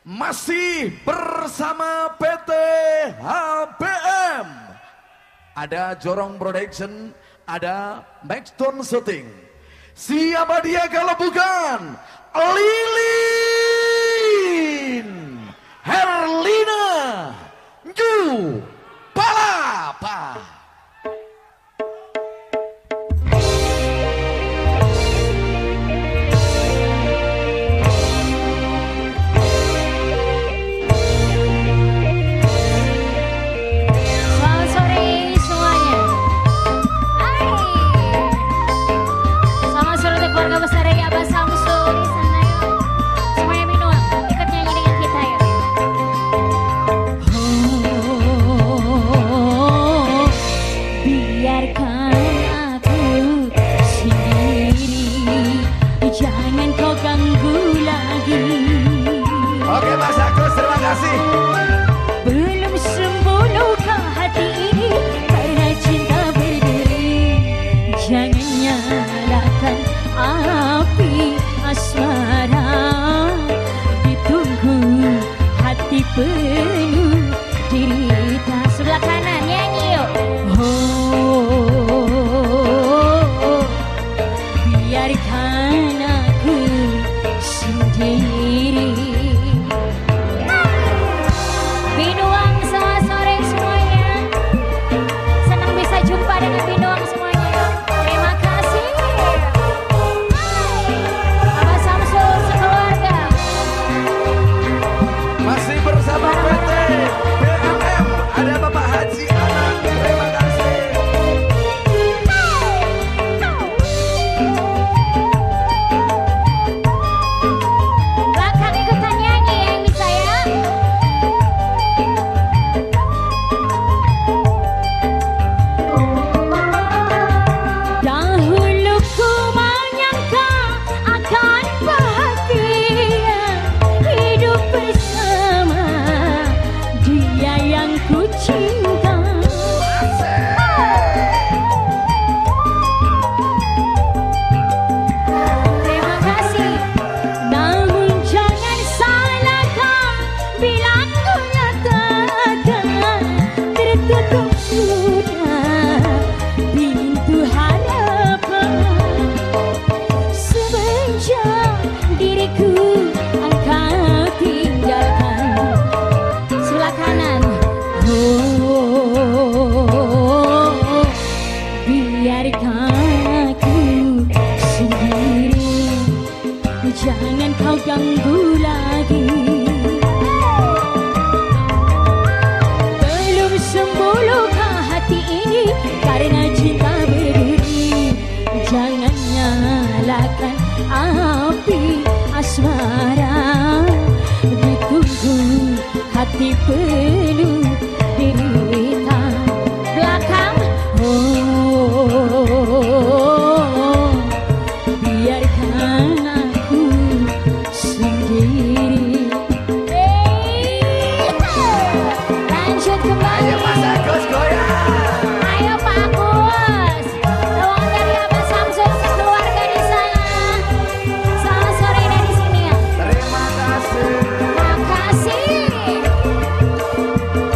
Masih bersama PT HBM. Ada Jorong Production, ada Maxton Shooting. Siapa dia kalau bukan Lilin Herlina Ju Palapa. Belum sembuh luka hati ini karena cinta berdiri. Jangan nyalakan api asmara. Ditunggu hati penuh derita. Sebelah kanan nyanyi yuk. Oh, biarkan aku sendiri. Binuang selamat sore semuanya. Senang bisa jumpa dengan Binuang semuanya. Terima kasih. Abah Samsul sekeluarga. Masih bersama PT BMM. Ada Bapak Haji Anang. Terima kasih. Belakang ikutan nyanyi yang bisa ya. Dahulu ku menyangka akan bahagia hidup bersama dia yang ku cinta. Terima kasih. Namun jangan salahkan bila ku nyatakan tertutup sudah pintu harapan. Semenjak diriku engkau tinggalkan. Sebelah kanan. Oh, biarkan aku sendiri. Jangan kau ganggu lagi. Belum sembuh luka hati ini karena cinta berdiri. Jangan nyalakan api asmara. Ditunggu hati penuh derita. Belakang. Oh, biarkan aku sendiri. Lanjut kembali. Ayo Mas Agus goyang. Ayo Pak Agus. Doang dari Abah Samsul sekeluarga di sana. Selamat sore dari sini ya. Terima kasih. Makasih.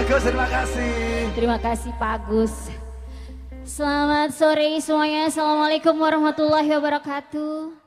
Agus, terima kasih. Terima kasih Pak Agus. Selamat sore semuanya. Assalamualaikum warahmatullahi wabarakatuh.